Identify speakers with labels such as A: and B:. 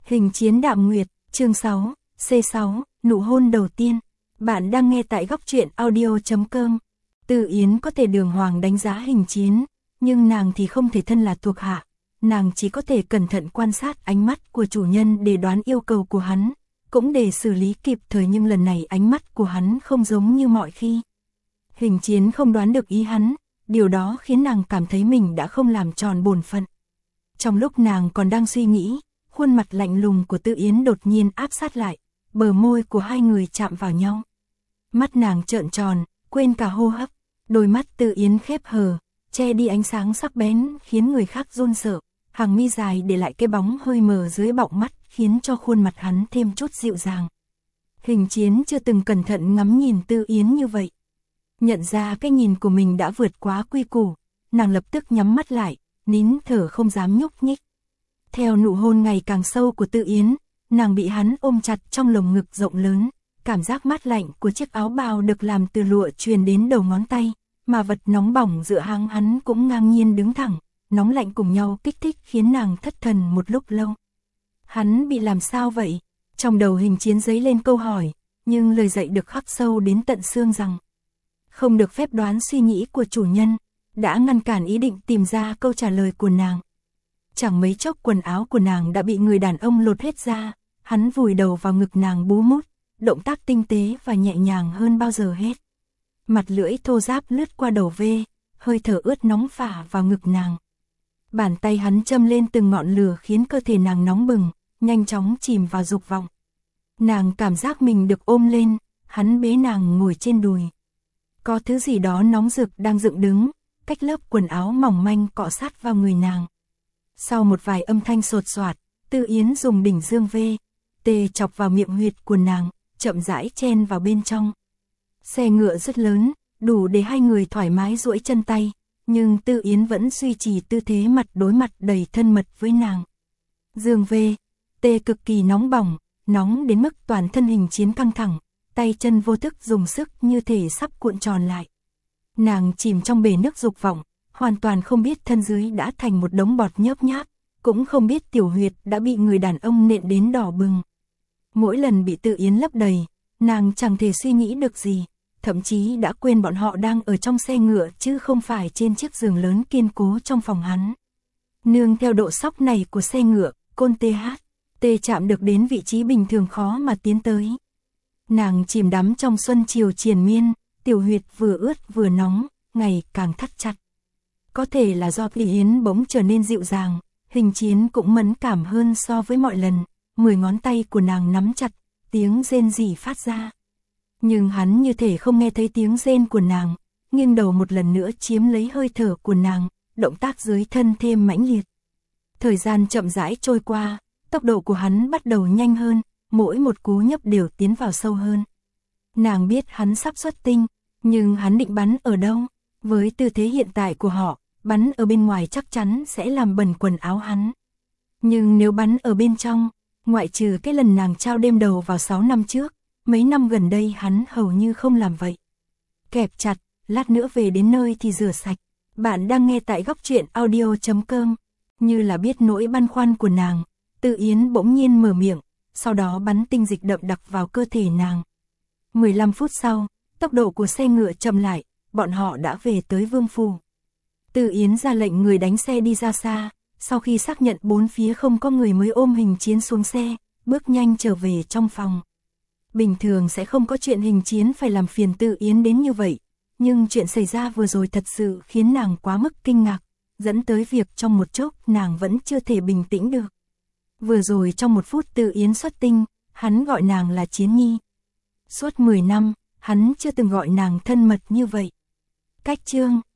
A: Hình chiến Đạm Nguyệt, chương 6, C6, nụ hôn đầu tiên. Bạn đang nghe tại góc truyện audio.com. Từ Yến có thể đường hoàng đánh giá Hình chiến, nhưng nàng thì không thể thân là thuộc hạ. Nàng chỉ có thể cẩn thận quan sát ánh mắt của chủ nhân để đoán yêu cầu của hắn, cũng để xử lý kịp thời, nhưng lần này ánh mắt của hắn không giống như mọi khi. Hình chiến không đoán được ý hắn, điều đó khiến nàng cảm thấy mình đã không làm tròn bổn phận. Trong lúc nàng còn đang suy nghĩ, khuôn mặt lạnh lùng của Từ Yến đột nhiên áp sát lại, bờ môi của hai người chạm vào nhau. Mắt nàng trợn tròn, quên cả hô hấp, đôi mắt Từ Yến khép hờ, che đi ánh sáng sắc bén khiến người khác run sợ, hàng mi dài để lại cái bóng hơi mờ dưới bọng mắt khiến cho khuôn mặt hắn thêm chút dịu dàng. Hình chiến chưa từng cẩn thận ngắm nhìn Từ Yến như vậy. Nhận ra cái nhìn của mình đã vượt quá quy củ, nàng lập tức nhắm mắt lại, nín thở không dám nhúc nhích. Theo nụ hôn ngày càng sâu của Từ Yến, nàng bị hắn ôm chặt trong lồng ngực rộng lớn, cảm giác mát lạnh của chiếc áo bào được làm từ lụa truyền đến đầu ngón tay, mà vật nóng bỏng giữa háng hắn cũng ngang nhiên đứng thẳng, nóng lạnh cùng nhau kích thích khiến nàng thất thần một lúc lâu. Hắn bị làm sao vậy? Trong đầu Hình chiến dấy lên câu hỏi, nhưng lời dạy được khắc sâu đến tận xương rằng không được phép đoán suy nghĩ của chủ nhân, đã ngăn cản ý định tìm ra câu trả lời của nàng. Chẳng mấy chốc quần áo của nàng đã bị người đàn ông lột hết ra, hắn vùi đầu vào ngực nàng bú mút, động tác tinh tế và nhẹ nhàng hơn bao giờ hết. Mặt lưỡi thô ráp lướt qua đầu vê, hơi thở ướt nóng phả vào ngực nàng. Bàn tay hắn châm lên từng ngọn lửa khiến cơ thể nàng nóng bừng, nhanh chóng chìm vào dục vọng. Nàng cảm giác mình được ôm lên, hắn bế nàng ngồi trên đùi. Có thứ gì đó nóng rực đang dựng đứng, cách lớp quần áo mỏng manh cọ sát vào người nàng. Sau một vài âm thanh sột soạt, Từ Yến dùng đỉnh dương tê chọc vào miệng huyệt của nàng, chậm rãi chen vào bên trong. Xe ngựa rất lớn, đủ để hai người thoải mái duỗi chân tay, nhưng Từ Yến vẫn duy trì tư thế mặt đối mặt đầy thân mật với nàng. Dương tê cực kỳ nóng bỏng, nóng đến mức toàn thân Hình chiến căng thẳng, tay chân vô thức dùng sức như thể sắp cuộn tròn lại. Nàng chìm trong bể nước dục vọng, hoàn toàn không biết thân dưới đã thành một đống bọt nhớp nháp, cũng không biết tiểu huyệt đã bị người đàn ông nện đến đỏ bừng. Mỗi lần bị Từ Yến lấp đầy, nàng chẳng thể suy nghĩ được gì, thậm chí đã quên bọn họ đang ở trong xe ngựa chứ không phải trên chiếc giường lớn kiên cố trong phòng hắn. Nương theo độ sóc này của xe ngựa, côn tê chạm được đến vị trí bình thường khó mà tiến tới. Nàng chìm đắm trong xuân chiều triền miên, tiểu huyệt vừa ướt vừa nóng, ngày càng thắt chặt. Có thể là do Từ Yến bỗng trở nên dịu dàng, Hình chiến cũng mẫn cảm hơn so với mọi lần, 10 ngón tay của nàng nắm chặt, tiếng rên rỉ phát ra. Nhưng hắn như thể không nghe thấy tiếng rên của nàng, nghiêng đầu một lần nữa chiếm lấy hơi thở của nàng, động tác dưới thân thêm mãnh liệt. Thời gian chậm rãi trôi qua, tốc độ của hắn bắt đầu nhanh hơn, mỗi một cú nhấp đều tiến vào sâu hơn. Nàng biết hắn sắp xuất tinh, nhưng hắn định bắn ở đâu? Với tư thế hiện tại của họ, bắn ở bên ngoài chắc chắn sẽ làm bẩn quần áo hắn. Nhưng nếu bắn ở bên trong, ngoại trừ cái lần nàng trao đêm đầu vào 6 năm trước, mấy năm gần đây hắn hầu như không làm vậy. Kẹp chặt, lát nữa về đến nơi thì rửa sạch. Bạn đang nghe tại góc truyện audio.com. Như là biết nỗi băn khoăn của nàng, Từ Yến bỗng nhiên mở miệng, sau đó bắn tinh dịch đậm đặc vào cơ thể nàng. 15 phút sau, tốc độ của xe ngựa chậm lại, bọn họ đã về tới Vương phủ. Từ Yến ra lệnh người đánh xe đi ra xa, sau khi xác nhận bốn phía không có người mới ôm Hình chiến xuống xe, bước nhanh trở về trong phòng. Bình thường sẽ không có chuyện Hình chiến phải làm phiền Từ Yến đến như vậy, nhưng chuyện xảy ra vừa rồi thật sự khiến nàng quá mức kinh ngạc, dẫn tới việc trong một chốc nàng vẫn chưa thể bình tĩnh được. Vừa rồi trong một phút Từ Yến xuất tinh, hắn gọi nàng là Chiến Nhi. Suốt 10 năm, hắn chưa từng gọi nàng thân mật như vậy. Cách chương